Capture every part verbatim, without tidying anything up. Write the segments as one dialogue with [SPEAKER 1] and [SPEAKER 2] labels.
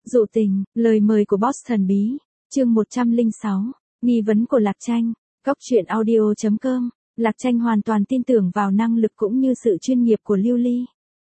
[SPEAKER 1] Dụ tình, lời mời của boss thần bí, chương một trăm lẻ sáu, nghi vấn của Lạc Tranh, góc truyện audio chấm com, Lạc Tranh hoàn toàn tin tưởng vào năng lực cũng như sự chuyên nghiệp của Lưu Ly.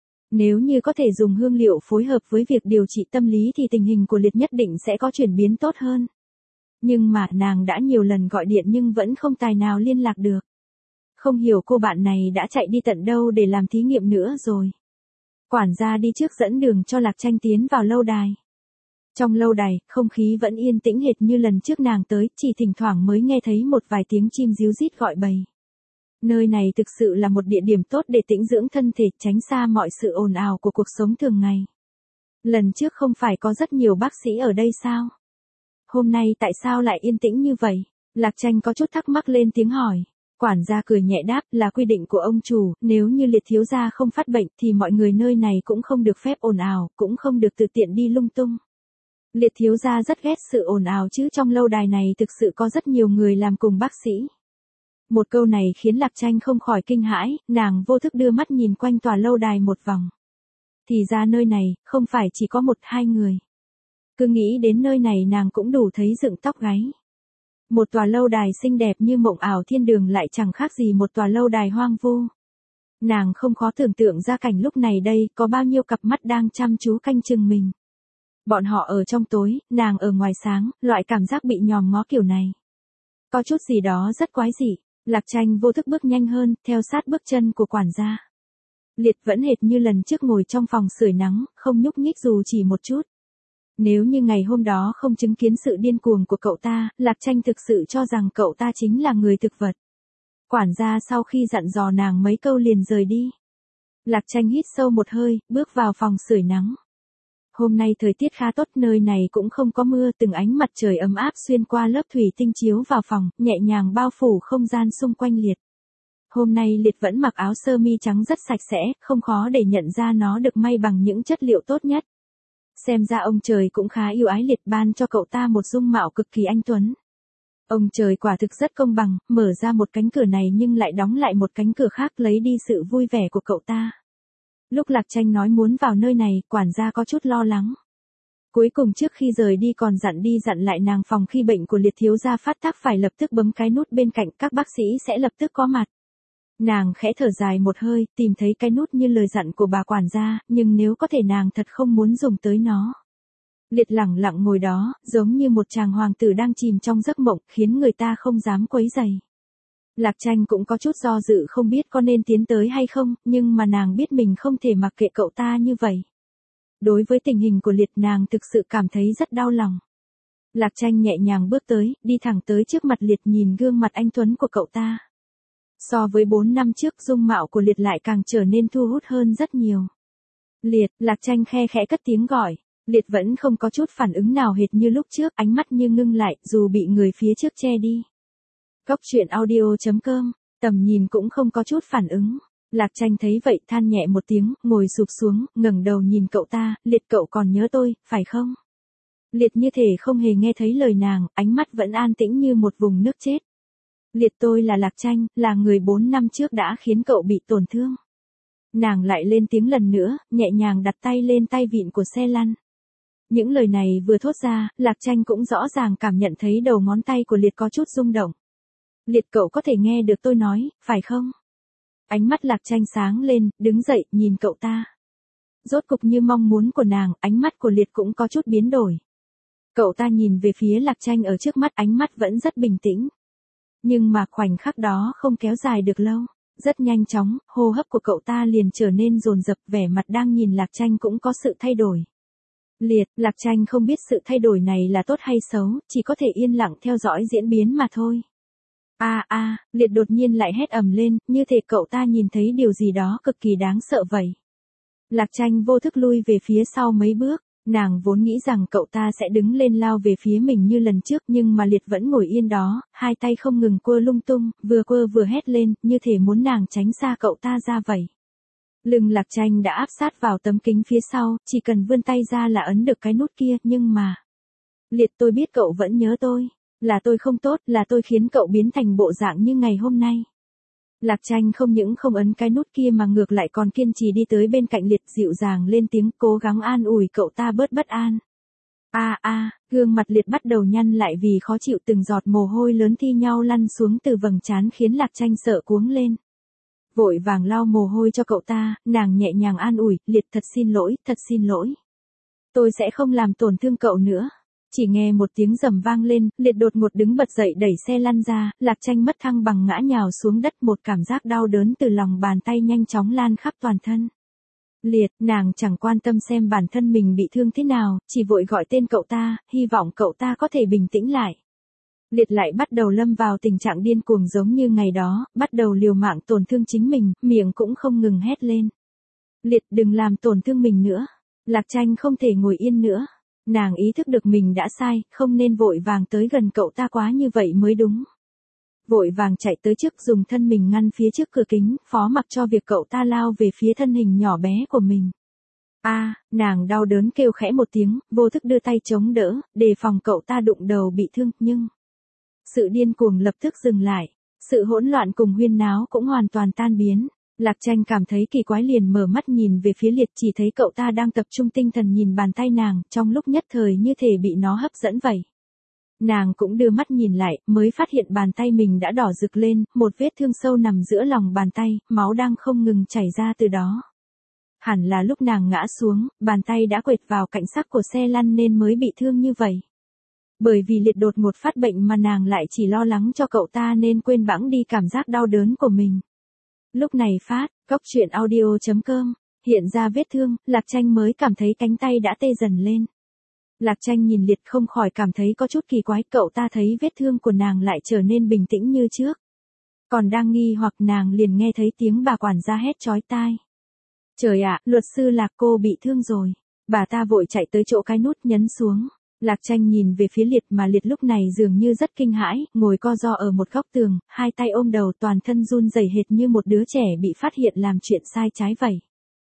[SPEAKER 1] Nếu như có thể dùng hương liệu phối hợp với việc điều trị tâm lý thì tình hình của Liệt nhất định sẽ có chuyển biến tốt hơn. Nhưng mà nàng đã nhiều lần gọi điện nhưng vẫn không tài nào liên lạc được. Không hiểu cô bạn này đã chạy đi tận đâu để làm thí nghiệm nữa rồi. Quản gia đi trước dẫn đường cho Lạc Tranh tiến vào lâu đài. Trong lâu đài, không khí vẫn yên tĩnh hệt như lần trước nàng tới, chỉ thỉnh thoảng mới nghe thấy một vài tiếng chim ríu rít gọi bầy. Nơi này thực sự là một địa điểm tốt để tĩnh dưỡng thân thể, tránh xa mọi sự ồn ào của cuộc sống thường ngày. Lần trước không phải có rất nhiều bác sĩ ở đây sao? Hôm nay tại sao lại yên tĩnh như vậy? Lạc Tranh có chút thắc mắc lên tiếng hỏi. Quản gia cười nhẹ đáp, là quy định của ông chủ, nếu như Liệt thiếu gia không phát bệnh thì mọi người nơi này cũng không được phép ồn ào, cũng không được tự tiện đi lung tung. Liệt thiếu gia rất ghét sự ồn ào chứ trong lâu đài này thực sự có rất nhiều người làm cùng bác sĩ. Một câu này khiến Lạc Tranh không khỏi kinh hãi, nàng vô thức đưa mắt nhìn quanh tòa lâu đài một vòng. Thì ra nơi này, không phải chỉ có một hai người. Cứ nghĩ đến nơi này nàng cũng đủ thấy dựng tóc gáy. Một tòa lâu đài xinh đẹp như mộng ảo thiên đường lại chẳng khác gì một tòa lâu đài hoang vu. Nàng không khó tưởng tượng ra cảnh lúc này đây có bao nhiêu cặp mắt đang chăm chú canh chừng mình. Bọn họ ở trong tối, nàng ở ngoài sáng, loại cảm giác bị nhòm ngó kiểu này. Có chút gì đó rất quái dị, Lạc Tranh vô thức bước nhanh hơn, theo sát bước chân của quản gia. Liệt vẫn hệt như lần trước ngồi trong phòng sưởi nắng, không nhúc nhích dù chỉ một chút. Nếu như ngày hôm đó không chứng kiến sự điên cuồng của cậu ta, Lạc Tranh thực sự cho rằng cậu ta chính là người thực vật. Quản gia sau khi dặn dò nàng mấy câu liền rời đi. Lạc Tranh hít sâu một hơi, bước vào phòng sưởi nắng. Hôm nay thời tiết khá tốt, nơi này cũng không có mưa, từng ánh mặt trời ấm áp xuyên qua lớp thủy tinh chiếu vào phòng, nhẹ nhàng bao phủ không gian xung quanh Liệt. Hôm nay Liệt vẫn mặc áo sơ mi trắng rất sạch sẽ, không khó để nhận ra nó được may bằng những chất liệu tốt nhất. Xem ra ông trời cũng khá yêu ái Liệt, ban cho cậu ta một dung mạo cực kỳ anh tuấn. Ông trời quả thực rất công bằng, mở ra một cánh cửa này nhưng lại đóng lại một cánh cửa khác, lấy đi sự vui vẻ của cậu ta. Lúc Lạc Tranh nói muốn vào nơi này, quản gia có chút lo lắng. Cuối cùng trước khi rời đi còn dặn đi dặn lại nàng phòng khi bệnh của Liệt thiếu gia phát tác phải lập tức bấm cái nút bên cạnh, các bác sĩ sẽ lập tức có mặt. Nàng khẽ thở dài một hơi, tìm thấy cái nút như lời dặn của bà quản gia, nhưng nếu có thể nàng thật không muốn dùng tới nó. Liệt lẳng lặng ngồi đó, giống như một chàng hoàng tử đang chìm trong giấc mộng, khiến người ta không dám quấy rầy. Lạc Tranh cũng có chút do dự không biết có nên tiến tới hay không, nhưng mà nàng biết mình không thể mặc kệ cậu ta như vậy. Đối với tình hình của Liệt nàng thực sự cảm thấy rất đau lòng. Lạc Tranh nhẹ nhàng bước tới, đi thẳng tới trước mặt Liệt, nhìn gương mặt anh tuấn của cậu ta. So với bốn năm trước, dung mạo của Liệt lại càng trở nên thu hút hơn rất nhiều. Liệt, Lạc Tranh khe khẽ cất tiếng gọi. Liệt vẫn không có chút phản ứng nào hệt như lúc trước, ánh mắt như ngưng lại, dù bị người phía trước che đi. Góc truyện audio chấm com, tầm nhìn cũng không có chút phản ứng. Lạc Tranh thấy vậy than nhẹ một tiếng, ngồi sụp xuống, ngẩng đầu nhìn cậu ta, Liệt cậu còn nhớ tôi, phải không? Liệt như thể không hề nghe thấy lời nàng, ánh mắt vẫn an tĩnh như một vùng nước chết. Liệt, tôi là Lạc Tranh, là người bốn năm trước đã khiến cậu bị tổn thương. Nàng lại lên tiếng lần nữa, nhẹ nhàng đặt tay lên tay vịn của xe lăn. Những lời này vừa thốt ra, Lạc Tranh cũng rõ ràng cảm nhận thấy đầu ngón tay của Liệt có chút rung động. Liệt, cậu có thể nghe được tôi nói, phải không? Ánh mắt Lạc Tranh sáng lên, đứng dậy, nhìn cậu ta. Rốt cục như mong muốn của nàng, ánh mắt của Liệt cũng có chút biến đổi. Cậu ta nhìn về phía Lạc Tranh ở trước mắt, ánh mắt vẫn rất bình tĩnh. Nhưng mà khoảnh khắc đó không kéo dài được lâu. Rất nhanh chóng, hô hấp của cậu ta liền trở nên dồn dập, vẻ mặt đang nhìn Lạc Tranh cũng có sự thay đổi. Liệt, Lạc Tranh không biết sự thay đổi này là tốt hay xấu, chỉ có thể yên lặng theo dõi diễn biến mà thôi. A a, Liệt đột nhiên lại hét ầm lên, như thể cậu ta nhìn thấy điều gì đó cực kỳ đáng sợ vậy. Lạc Tranh vô thức lui về phía sau mấy bước, nàng vốn nghĩ rằng cậu ta sẽ đứng lên lao về phía mình như lần trước, nhưng mà Liệt vẫn ngồi yên đó, hai tay không ngừng quơ lung tung, vừa quơ vừa hét lên, như thể muốn nàng tránh xa cậu ta ra vậy. Lưng Lạc Tranh đã áp sát vào tấm kính phía sau, chỉ cần vươn tay ra là ấn được cái nút kia, nhưng mà... Liệt, tôi biết cậu vẫn nhớ tôi. Là tôi không tốt, là tôi khiến cậu biến thành bộ dạng như ngày hôm nay. Lạc Tranh không những không ấn cái nút kia mà ngược lại còn kiên trì đi tới bên cạnh Liệt, dịu dàng lên tiếng, cố gắng an ủi cậu ta bớt bất an. A a, gương mặt Liệt bắt đầu nhăn lại vì khó chịu, từng giọt mồ hôi lớn thi nhau lăn xuống từ vầng trán khiến Lạc Tranh sợ cuống lên. Vội vàng lau mồ hôi cho cậu ta, nàng nhẹ nhàng an ủi, Liệt thật xin lỗi, thật xin lỗi. Tôi sẽ không làm tổn thương cậu nữa. Chỉ nghe một tiếng rầm vang lên, Liệt đột ngột đứng bật dậy đẩy xe lăn ra, Lạc Tranh mất thăng bằng ngã nhào xuống đất, một cảm giác đau đớn từ lòng bàn tay nhanh chóng lan khắp toàn thân. Liệt, nàng chẳng quan tâm xem bản thân mình bị thương thế nào, chỉ vội gọi tên cậu ta, hy vọng cậu ta có thể bình tĩnh lại. Liệt lại bắt đầu lâm vào tình trạng điên cuồng giống như ngày đó, bắt đầu liều mạng tổn thương chính mình, miệng cũng không ngừng hét lên. Liệt, đừng làm tổn thương mình nữa. Lạc Tranh không thể ngồi yên nữa. Nàng ý thức được mình đã sai, không nên vội vàng tới gần cậu ta quá như vậy mới đúng. Vội vàng chạy tới trước, dùng thân mình ngăn phía trước cửa kính, phó mặc cho việc cậu ta lao về phía thân hình nhỏ bé của mình. A, à, nàng đau đớn kêu khẽ một tiếng, vô thức đưa tay chống đỡ, đề phòng cậu ta đụng đầu bị thương, nhưng sự điên cuồng lập tức dừng lại, sự hỗn loạn cùng huyên náo cũng hoàn toàn tan biến. Lạc Tranh cảm thấy kỳ quái liền mở mắt nhìn về phía Liệt, chỉ thấy cậu ta đang tập trung tinh thần nhìn bàn tay nàng, trong lúc nhất thời như thể bị nó hấp dẫn vậy. Nàng cũng đưa mắt nhìn lại, mới phát hiện bàn tay mình đã đỏ rực lên, một vết thương sâu nằm giữa lòng bàn tay, máu đang không ngừng chảy ra từ đó. Hẳn là lúc nàng ngã xuống, bàn tay đã quệt vào cạnh sắc của xe lăn nên mới bị thương như vậy. Bởi vì Liệt đột ngột phát bệnh mà nàng lại chỉ lo lắng cho cậu ta nên quên bẵng đi cảm giác đau đớn của mình. Lúc này phát, góc truyện audio chấm com, hiện ra vết thương, Lạc Tranh mới cảm thấy cánh tay đã tê dần lên. Lạc Tranh nhìn Liệt không khỏi cảm thấy có chút kỳ quái, cậu ta thấy vết thương của nàng lại trở nên bình tĩnh như trước. Còn đang nghi hoặc nàng liền nghe thấy tiếng bà quản gia hét chói tai. Trời ạ, luật sư Lạc, cô bị thương rồi. Bà ta vội chạy tới chỗ cái nút nhấn xuống. Lạc Tranh nhìn về phía Liệt mà Liệt lúc này dường như rất kinh hãi, ngồi co ro ở một góc tường, hai tay ôm đầu, toàn thân run rẩy hệt như một đứa trẻ bị phát hiện làm chuyện sai trái vậy.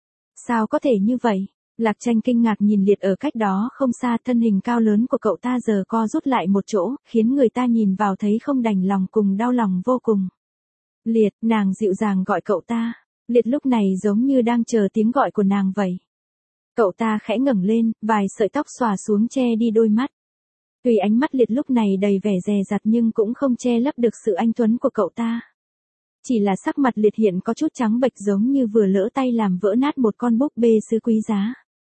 [SPEAKER 1] Sao có thể như vậy? Lạc Tranh kinh ngạc nhìn Liệt ở cách đó không xa, thân hình cao lớn của cậu ta giờ co rút lại một chỗ, khiến người ta nhìn vào thấy không đành lòng cùng đau lòng vô cùng. Liệt, nàng dịu dàng gọi cậu ta. Liệt lúc này giống như đang chờ tiếng gọi của nàng vậy. Cậu ta khẽ ngẩng lên, vài sợi tóc xòa xuống che đi đôi mắt. Tuy ánh mắt Liệt lúc này đầy vẻ dè dặt nhưng cũng không che lấp được sự anh tuấn của cậu ta. Chỉ là sắc mặt Liệt hiện có chút trắng bệch giống như vừa lỡ tay làm vỡ nát một con búp bê sứ quý giá.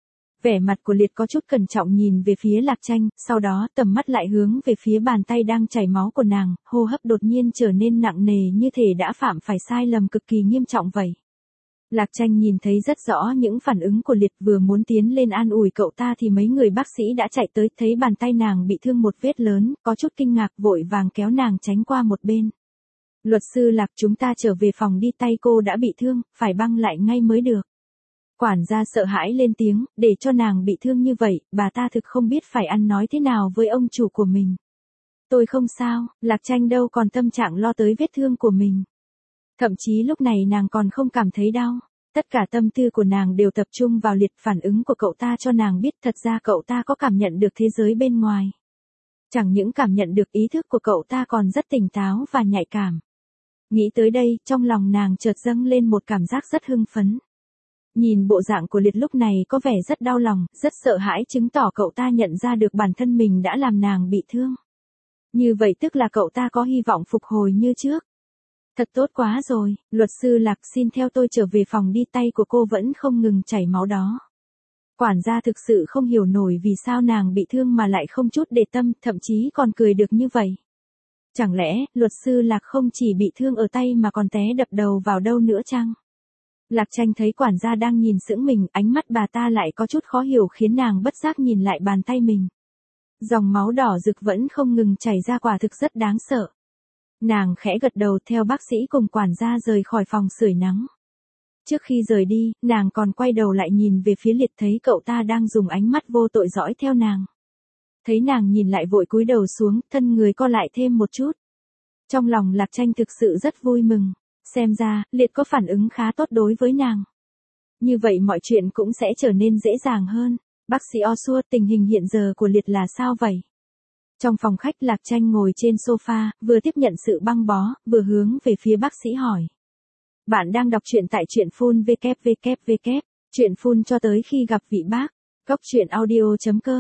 [SPEAKER 1] Vẻ mặt của Liệt có chút cẩn trọng nhìn về phía Lạc Tranh, sau đó tầm mắt lại hướng về phía bàn tay đang chảy máu của nàng, hô hấp đột nhiên trở nên nặng nề như thể đã phạm phải sai lầm cực kỳ nghiêm trọng vậy. Lạc Tranh nhìn thấy rất rõ những phản ứng của Liệt, vừa muốn tiến lên an ủi cậu ta thì mấy người bác sĩ đã chạy tới, thấy bàn tay nàng bị thương một vết lớn, có chút kinh ngạc vội vàng kéo nàng tránh qua một bên. Luật sư Lạc, chúng ta trở về phòng đi, tay cô đã bị thương, phải băng lại ngay mới được. Quản gia sợ hãi lên tiếng, để cho nàng bị thương như vậy, bà ta thực không biết phải ăn nói thế nào với ông chủ của mình. Tôi không sao, Lạc Tranh đâu còn tâm trạng lo tới vết thương của mình. Thậm chí lúc này nàng còn không cảm thấy đau. Tất cả tâm tư của nàng đều tập trung vào Liệt, phản ứng của cậu ta cho nàng biết thật ra cậu ta có cảm nhận được thế giới bên ngoài. Chẳng những cảm nhận được, ý thức của cậu ta còn rất tỉnh táo và nhạy cảm. Nghĩ tới đây, trong lòng nàng chợt dâng lên một cảm giác rất hưng phấn. Nhìn bộ dạng của Liệt lúc này có vẻ rất đau lòng, rất sợ hãi, chứng tỏ cậu ta nhận ra được bản thân mình đã làm nàng bị thương. Như vậy tức là cậu ta có hy vọng phục hồi như trước. Thật tốt quá rồi, luật sư Lạc, xin theo tôi trở về phòng đi, tay của cô vẫn không ngừng chảy máu đó. Quản gia thực sự không hiểu nổi vì sao nàng bị thương mà lại không chút để tâm, thậm chí còn cười được như vậy. Chẳng lẽ, luật sư Lạc không chỉ bị thương ở tay mà còn té đập đầu vào đâu nữa chăng? Lạc Tranh thấy quản gia đang nhìn sững mình, ánh mắt bà ta lại có chút khó hiểu khiến nàng bất giác nhìn lại bàn tay mình. Dòng máu đỏ rực vẫn không ngừng chảy ra, quả thực rất đáng sợ. Nàng khẽ gật đầu theo bác sĩ cùng quản gia rời khỏi phòng sưởi nắng. Trước khi rời đi, nàng còn quay đầu lại nhìn về phía Liệt, thấy cậu ta đang dùng ánh mắt vô tội dõi theo nàng. Thấy nàng nhìn lại vội cúi đầu xuống, thân người co lại thêm một chút. Trong lòng Lạc Tranh thực sự rất vui mừng. Xem ra, Liệt có phản ứng khá tốt đối với nàng. Như vậy mọi chuyện cũng sẽ trở nên dễ dàng hơn. Bác sĩ Osua, tình hình hiện giờ của Liệt là sao vậy? Trong phòng khách, Lạc Tranh ngồi trên sofa, vừa tiếp nhận sự băng bó, vừa hướng về phía bác sĩ hỏi. Bạn đang đọc truyện tại truyện phun www. Truyện phun cho tới khi gặp vị bác. Góc truyện audio chấm com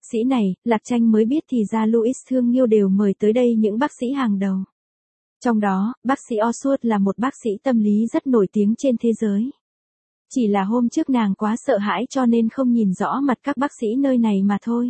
[SPEAKER 1] Sĩ này, Lạc Tranh mới biết thì ra Louis Thương Nghiêu đều mời tới đây những bác sĩ hàng đầu. Trong đó, bác sĩ Oswald là một bác sĩ tâm lý rất nổi tiếng trên thế giới. Chỉ là hôm trước nàng quá sợ hãi cho nên không nhìn rõ mặt các bác sĩ nơi này mà thôi.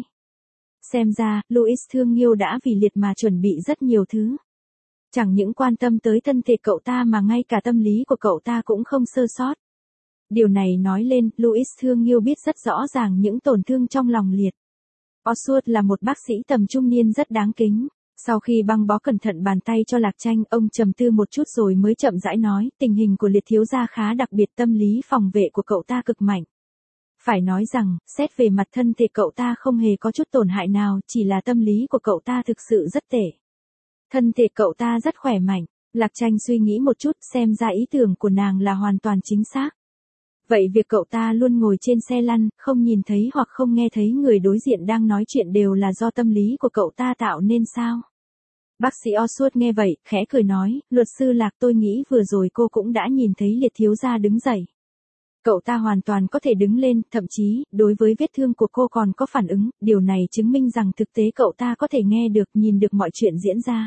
[SPEAKER 1] Xem ra, Louis Thương Nghiêu đã vì Liệt mà chuẩn bị rất nhiều thứ. Chẳng những quan tâm tới thân thể cậu ta mà ngay cả tâm lý của cậu ta cũng không sơ sót. Điều này nói lên, Louis Thương Nghiêu biết rất rõ ràng những tổn thương trong lòng Liệt. Oswald là một bác sĩ tầm trung niên rất đáng kính. Sau khi băng bó cẩn thận bàn tay cho Lạc Tranh, ông trầm tư một chút rồi mới chậm rãi nói, tình hình của Liệt thiếu gia khá đặc biệt, tâm lý phòng vệ của cậu ta cực mạnh. Phải nói rằng, xét về mặt thân thể cậu ta không hề có chút tổn hại nào, chỉ là tâm lý của cậu ta thực sự rất tệ. Thân thể cậu ta rất khỏe mạnh. Lạc Tranh suy nghĩ một chút, xem ra ý tưởng của nàng là hoàn toàn chính xác. Vậy việc cậu ta luôn ngồi trên xe lăn, không nhìn thấy hoặc không nghe thấy người đối diện đang nói chuyện đều là do tâm lý của cậu ta tạo nên sao? Bác sĩ Oswald nghe vậy, khẽ cười nói, luật sư Lạc, tôi nghĩ vừa rồi cô cũng đã nhìn thấy Liệt thiếu gia đứng dậy. Cậu ta hoàn toàn có thể đứng lên, thậm chí, đối với vết thương của cô còn có phản ứng, điều này chứng minh rằng thực tế cậu ta có thể nghe được, nhìn được mọi chuyện diễn ra.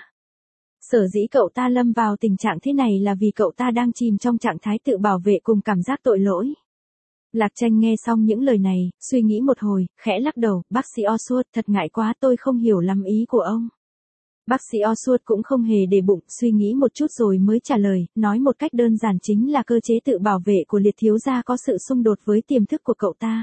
[SPEAKER 1] Sở dĩ cậu ta lâm vào tình trạng thế này là vì cậu ta đang chìm trong trạng thái tự bảo vệ cùng cảm giác tội lỗi. Lạc Tranh nghe xong những lời này, suy nghĩ một hồi, khẽ lắc đầu, bác sĩ Oswald, thật ngại quá, tôi không hiểu lắm ý của ông. Bác sĩ Oswald cũng không hề để bụng, suy nghĩ một chút rồi mới trả lời, nói một cách đơn giản chính là cơ chế tự bảo vệ của Liệt thiếu gia có sự xung đột với tiềm thức của cậu ta.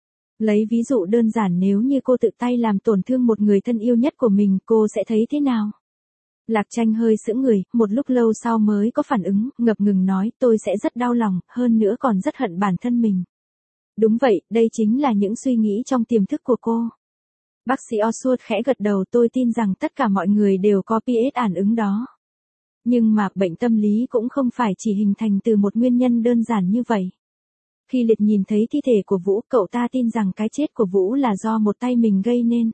[SPEAKER 1] Lấy ví dụ đơn giản, nếu như cô tự tay làm tổn thương một người thân yêu nhất của mình, cô sẽ thấy thế nào? Lạc Tranh hơi sững người, một lúc lâu sau mới có phản ứng, ngập ngừng nói, tôi sẽ rất đau lòng, hơn nữa còn rất hận bản thân mình. Đúng vậy, đây chính là những suy nghĩ trong tiềm thức của cô. Bác sĩ Oswald khẽ gật đầu, tôi tin rằng tất cả mọi người đều có pê ét phản ứng đó. Nhưng mà, bệnh tâm lý cũng không phải chỉ hình thành từ một nguyên nhân đơn giản như vậy. Khi Liệt nhìn thấy thi thể của Vũ, cậu ta tin rằng cái chết của Vũ là do một tay mình gây nên.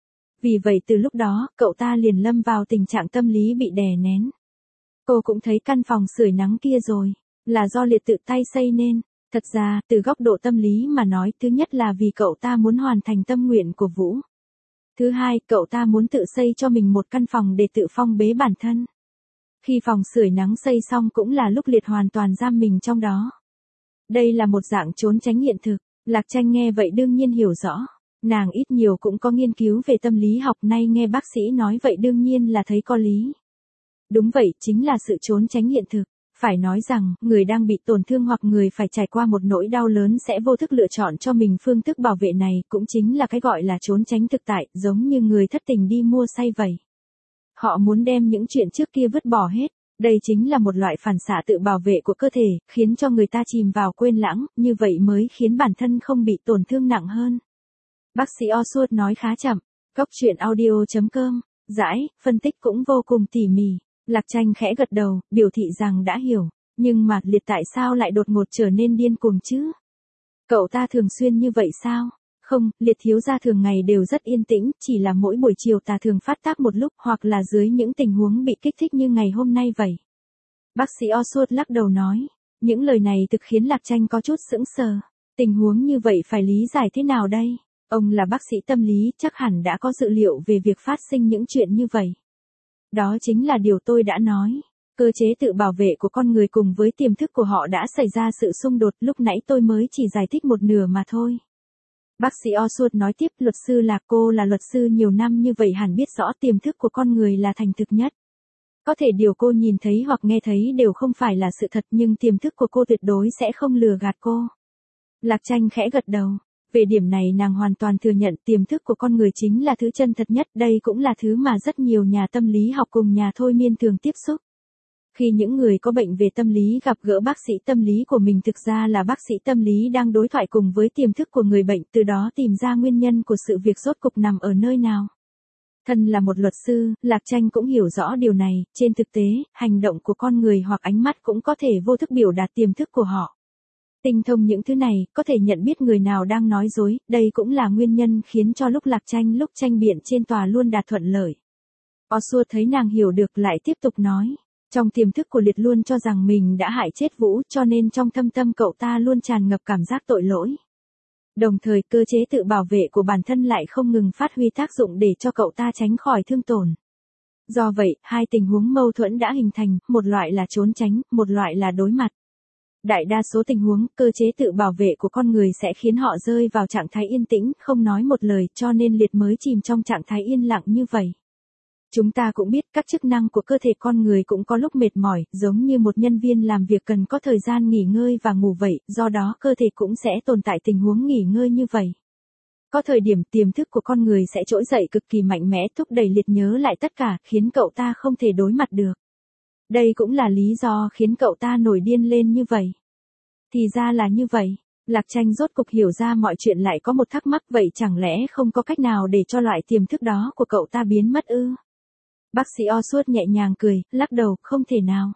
[SPEAKER 1] Vì vậy từ lúc đó, cậu ta liền lâm vào tình trạng tâm lý bị đè nén. Cô cũng thấy căn phòng sưởi nắng kia rồi, là do Liệt tự tay xây nên. Thật ra, từ góc độ tâm lý mà nói, thứ nhất là vì cậu ta muốn hoàn thành tâm nguyện của Vũ. Thứ hai, cậu ta muốn tự xây cho mình một căn phòng để tự phong bế bản thân. Khi phòng sưởi nắng xây xong cũng là lúc Liệt hoàn toàn giam mình trong đó. Đây là một dạng trốn tránh hiện thực. Lạc Tranh nghe vậy đương nhiên hiểu rõ. Nàng ít nhiều cũng có nghiên cứu về tâm lý học, nay nghe bác sĩ nói vậy đương nhiên là thấy có lý. Đúng vậy, chính là sự trốn tránh hiện thực. Phải nói rằng, người đang bị tổn thương hoặc người phải trải qua một nỗi đau lớn sẽ vô thức lựa chọn cho mình phương thức bảo vệ này, cũng chính là cái gọi là trốn tránh thực tại, giống như người thất tình đi mua say vậy. Họ muốn đem những chuyện trước kia vứt bỏ hết. Đây chính là một loại phản xạ tự bảo vệ của cơ thể, khiến cho người ta chìm vào quên lãng, như vậy mới khiến bản thân không bị tổn thương nặng hơn. Bác sĩ Oswald nói khá chậm. Góc truyện audio chấm com, giải, phân tích cũng vô cùng tỉ mỉ. Lạc Tranh khẽ gật đầu, biểu thị rằng đã hiểu. Nhưng mà, Liệt tại sao lại đột ngột trở nên điên cuồng chứ? Cậu ta thường xuyên như vậy sao? Không, Liệt thiếu gia thường ngày đều rất yên tĩnh, chỉ là mỗi buổi chiều ta thường phát tác một lúc, hoặc là dưới những tình huống bị kích thích như ngày hôm nay vậy. Bác sĩ Oswald lắc đầu nói. Những lời này thực khiến Lạc Tranh có chút sững sờ. Tình huống như vậy phải lý giải thế nào đây? Ông là bác sĩ tâm lý, chắc hẳn đã có dự liệu về việc phát sinh những chuyện như vậy. Đó chính là điều tôi đã nói. Cơ chế tự bảo vệ của con người cùng với tiềm thức của họ đã xảy ra sự xung đột, lúc nãy tôi mới chỉ giải thích một nửa mà thôi. Bác sĩ Oswald nói tiếp, luật sư Lạc, cô là luật sư nhiều năm như vậy hẳn biết rõ tiềm thức của con người là thành thực nhất. Có thể điều cô nhìn thấy hoặc nghe thấy đều không phải là sự thật, nhưng tiềm thức của cô tuyệt đối sẽ không lừa gạt cô. Lạc Tranh khẽ gật đầu. Về điểm này nàng hoàn toàn thừa nhận tiềm thức của con người chính là thứ chân thật nhất, đây cũng là thứ mà rất nhiều nhà tâm lý học cùng nhà thôi miên thường tiếp xúc. Khi những người có bệnh về tâm lý gặp gỡ bác sĩ tâm lý của mình, thực ra là bác sĩ tâm lý đang đối thoại cùng với tiềm thức của người bệnh, từ đó tìm ra nguyên nhân của sự việc rốt cục nằm ở nơi nào. Thân là một luật sư, Lạc Tranh cũng hiểu rõ điều này, trên thực tế, hành động của con người hoặc ánh mắt cũng có thể vô thức biểu đạt tiềm thức của họ. Tinh thông những thứ này, có thể nhận biết người nào đang nói dối, đây cũng là nguyên nhân khiến cho lúc Lạc Tranh lúc tranh biện trên tòa luôn đạt thuận lợi. Oswald thấy nàng hiểu được lại tiếp tục nói. Trong tiềm thức của Liệt luôn cho rằng mình đã hại chết Vũ, cho nên trong thâm tâm cậu ta luôn tràn ngập cảm giác tội lỗi. Đồng thời cơ chế tự bảo vệ của bản thân lại không ngừng phát huy tác dụng để cho cậu ta tránh khỏi thương tổn. Do vậy, hai tình huống mâu thuẫn đã hình thành, một loại là trốn tránh, một loại là đối mặt. Đại đa số tình huống, cơ chế tự bảo vệ của con người sẽ khiến họ rơi vào trạng thái yên tĩnh, không nói một lời, cho nên liệt mới chìm trong trạng thái yên lặng như vậy. Chúng ta cũng biết các chức năng của cơ thể con người cũng có lúc mệt mỏi, giống như một nhân viên làm việc cần có thời gian nghỉ ngơi và ngủ vậy, do đó cơ thể cũng sẽ tồn tại tình huống nghỉ ngơi như vậy. Có thời điểm tiềm thức của con người sẽ trỗi dậy cực kỳ mạnh mẽ thúc đẩy liệt nhớ lại tất cả, khiến cậu ta không thể đối mặt được. Đây cũng là lý do khiến cậu ta nổi điên lên như vậy. Thì ra là như vậy. Lạc Tranh rốt cục hiểu ra mọi chuyện, lại có một thắc mắc, vậy chẳng lẽ không có cách nào để cho loại tiềm thức đó của cậu ta biến mất ư? Bác sĩ Oswald nhẹ nhàng cười, lắc đầu, không thể nào.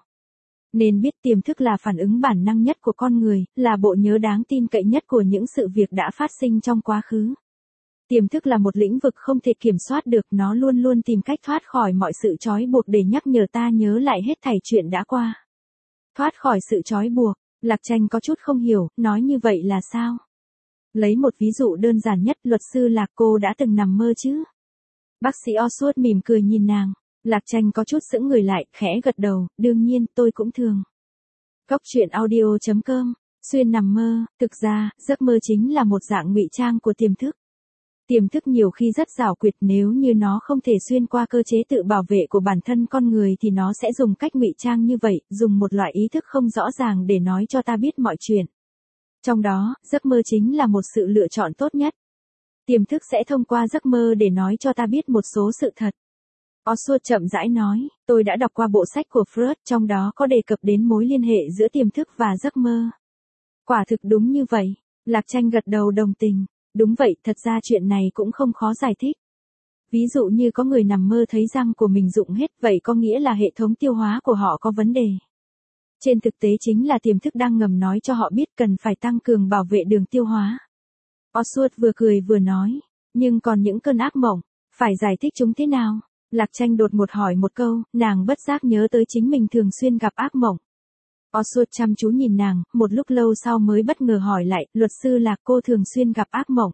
[SPEAKER 1] Nên biết tiềm thức là phản ứng bản năng nhất của con người, là bộ nhớ đáng tin cậy nhất của những sự việc đã phát sinh trong quá khứ. Tiềm thức là một lĩnh vực không thể kiểm soát được, nó luôn luôn tìm cách thoát khỏi mọi sự trói buộc để nhắc nhở ta nhớ lại hết thảy chuyện đã qua. Thoát khỏi sự trói buộc, Lạc Tranh có chút không hiểu, nói như vậy là sao? Lấy một ví dụ đơn giản nhất, luật sư Lạc, cô đã từng nằm mơ chứ? Bác sĩ Oswald mỉm cười nhìn nàng. Lạc Tranh có chút sững người lại, khẽ gật đầu, đương nhiên, tôi cũng thường. Góc truyện audio chấm com, xuyên nằm mơ, thực ra, giấc mơ chính là một dạng ngụy trang của tiềm thức. Tiềm thức nhiều khi rất giảo quyệt, nếu như nó không thể xuyên qua cơ chế tự bảo vệ của bản thân con người thì nó sẽ dùng cách ngụy trang như vậy, dùng một loại ý thức không rõ ràng để nói cho ta biết mọi chuyện. Trong đó, giấc mơ chính là một sự lựa chọn tốt nhất. Tiềm thức sẽ thông qua giấc mơ để nói cho ta biết một số sự thật. Oswald chậm rãi nói, tôi đã đọc qua bộ sách của Freud, trong đó có đề cập đến mối liên hệ giữa tiềm thức và giấc mơ. Quả thực đúng như vậy. Lạc Tranh gật đầu đồng tình. Đúng vậy, thật ra chuyện này cũng không khó giải thích. Ví dụ như có người nằm mơ thấy răng của mình rụng hết, vậy có nghĩa là hệ thống tiêu hóa của họ có vấn đề. Trên thực tế chính là tiềm thức đang ngầm nói cho họ biết cần phải tăng cường bảo vệ đường tiêu hóa. Oswald vừa cười vừa nói, nhưng còn những cơn ác mộng, phải giải thích chúng thế nào? Lạc Tranh đột ngột hỏi một câu, nàng bất giác nhớ tới chính mình thường xuyên gặp ác mộng. Oswald chăm chú nhìn nàng, một lúc lâu sau mới bất ngờ hỏi lại, luật sư Lạc, cô thường xuyên gặp ác mộng.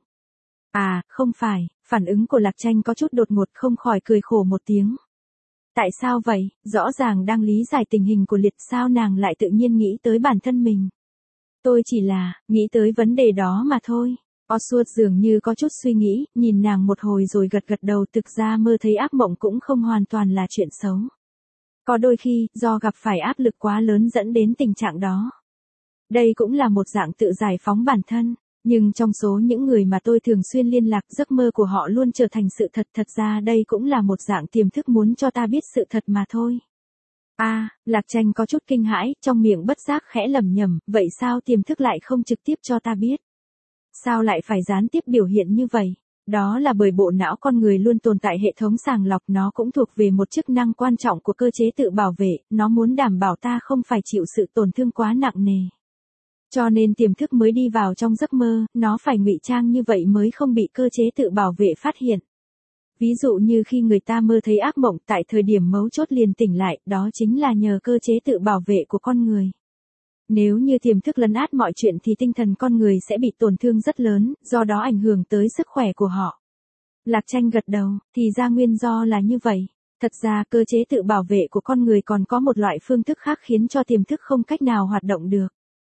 [SPEAKER 1] À, không phải, phản ứng của Lạc Tranh có chút đột ngột, không khỏi cười khổ một tiếng. Tại sao vậy, rõ ràng đang lý giải tình hình của liệt, sao nàng lại tự nhiên nghĩ tới bản thân mình? Tôi chỉ là, nghĩ tới vấn đề đó mà thôi. Oswald dường như có chút suy nghĩ, nhìn nàng một hồi rồi gật gật đầu, thực ra mơ thấy ác mộng cũng không hoàn toàn là chuyện xấu. Có đôi khi, do gặp phải áp lực quá lớn dẫn đến tình trạng đó. Đây cũng là một dạng tự giải phóng bản thân, nhưng trong số những người mà tôi thường xuyên liên lạc, giấc mơ của họ luôn trở thành sự thật, thật ra đây cũng là một dạng tiềm thức muốn cho ta biết sự thật mà thôi. A, à, Lạc Tranh có chút kinh hãi, trong miệng bất giác khẽ lẩm nhẩm, vậy sao tiềm thức lại không trực tiếp cho ta biết? Sao lại phải gián tiếp biểu hiện như vậy? Đó là bởi bộ não con người luôn tồn tại hệ thống sàng lọc, nó cũng thuộc về một chức năng quan trọng của cơ chế tự bảo vệ, nó muốn đảm bảo ta không phải chịu sự tổn thương quá nặng nề. Cho nên tiềm thức mới đi vào trong giấc mơ, nó phải ngụy trang như vậy mới không bị cơ chế tự bảo vệ phát hiện. Ví dụ như khi người ta mơ thấy ác mộng, tại thời điểm mấu chốt liền tỉnh lại, đó chính là nhờ cơ chế tự bảo vệ của con người. Nếu như tiềm thức lấn át mọi chuyện thì tinh thần con người sẽ bị tổn thương rất lớn, do đó ảnh hưởng tới sức khỏe của họ. Lạc Tranh gật đầu, thì ra nguyên do là như vậy. Thật ra cơ chế tự bảo vệ của con người còn có một loại phương thức khác khiến cho tiềm thức không cách nào hoạt động được.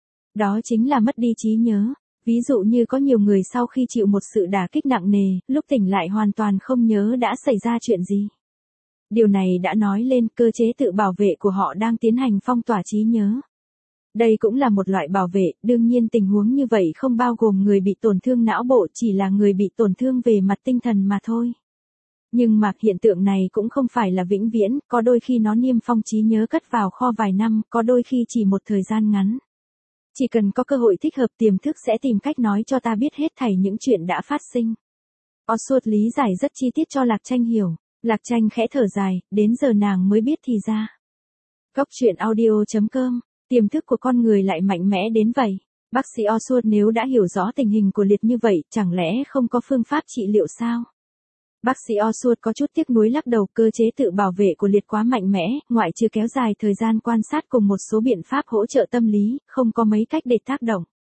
[SPEAKER 1] Đó chính là mất đi trí nhớ. Ví dụ như có nhiều người sau khi chịu một sự đả kích nặng nề, lúc tỉnh lại hoàn toàn không nhớ đã xảy ra chuyện gì. Điều này đã nói lên cơ chế tự bảo vệ của họ đang tiến hành phong tỏa trí nhớ. Đây cũng là một loại bảo vệ, đương nhiên tình huống như vậy không bao gồm người bị tổn thương não bộ, chỉ là người bị tổn thương về mặt tinh thần mà thôi. Nhưng mà hiện tượng này cũng không phải là vĩnh viễn, có đôi khi nó niêm phong trí nhớ cất vào kho vài năm, có đôi khi chỉ một thời gian ngắn. Chỉ cần có cơ hội thích hợp, tiềm thức sẽ tìm cách nói cho ta biết hết thảy những chuyện đã phát sinh. Oswald lý giải rất chi tiết cho Lạc Tranh hiểu. Lạc Tranh khẽ thở dài, đến giờ nàng mới biết thì ra. Góc truyện audio chấm com, tiềm thức của con người lại mạnh mẽ đến vậy. Bác sĩ Oswald nếu đã hiểu rõ tình hình của liệt như vậy, chẳng lẽ không có phương pháp trị liệu sao? Bác sĩ Oswald có chút tiếc nuối lắc đầu, cơ chế tự bảo vệ của liệt quá mạnh mẽ, ngoại trừ kéo dài thời gian quan sát cùng một số biện pháp hỗ trợ tâm lý, không có mấy cách để tác động.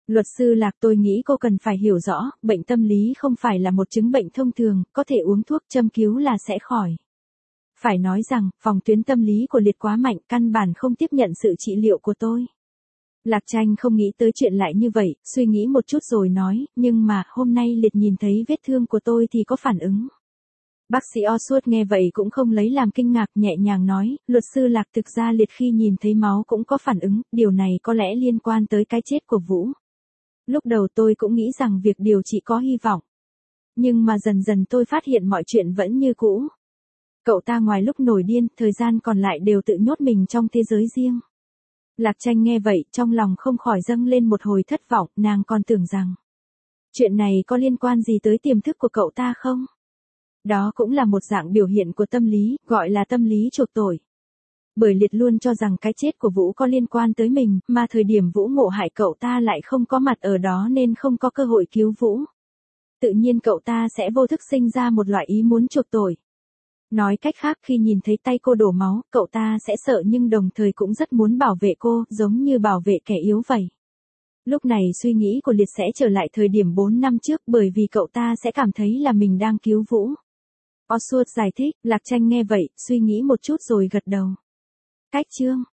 [SPEAKER 1] Luật sư Lạc, tôi nghĩ cô cần phải hiểu rõ, bệnh tâm lý không phải là một chứng bệnh thông thường, có thể uống thuốc châm cứu là sẽ khỏi. Phải nói rằng, phòng tuyến tâm lý của Liệt quá mạnh, căn bản không tiếp nhận sự trị liệu của tôi. Lạc Tranh không nghĩ tới chuyện lại như vậy, suy nghĩ một chút rồi nói, nhưng mà, hôm nay Liệt nhìn thấy vết thương của tôi thì có phản ứng. Bác sĩ Oswald nghe vậy cũng không lấy làm kinh ngạc, nhẹ nhàng nói, luật sư Lạc, thực ra Liệt khi nhìn thấy máu cũng có phản ứng, điều này có lẽ liên quan tới cái chết của Vũ. Lúc đầu tôi cũng nghĩ rằng việc điều trị có hy vọng. Nhưng mà dần dần tôi phát hiện mọi chuyện vẫn như cũ. Cậu ta ngoài lúc nổi điên, thời gian còn lại đều tự nhốt mình trong thế giới riêng. Lạc Tranh nghe vậy, trong lòng không khỏi dâng lên một hồi thất vọng, nàng còn tưởng rằng chuyện này có liên quan gì tới tiềm thức của cậu ta không? Đó cũng là một dạng biểu hiện của tâm lý, gọi là tâm lý chuộc tội. Bởi Liệt luôn cho rằng cái chết của Vũ có liên quan tới mình, mà thời điểm Vũ ngộ hại cậu ta lại không có mặt ở đó nên không có cơ hội cứu Vũ. Tự nhiên cậu ta sẽ vô thức sinh ra một loại ý muốn chuộc tội. Nói cách khác, khi nhìn thấy tay cô đổ máu, cậu ta sẽ sợ nhưng đồng thời cũng rất muốn bảo vệ cô, giống như bảo vệ kẻ yếu vậy. Lúc này suy nghĩ của Liệt sẽ trở lại thời điểm bốn năm trước, bởi vì cậu ta sẽ cảm thấy là mình đang cứu Vũ. Oswald giải thích, Lạc Tranh nghe vậy, suy nghĩ một chút rồi gật đầu. Cách chương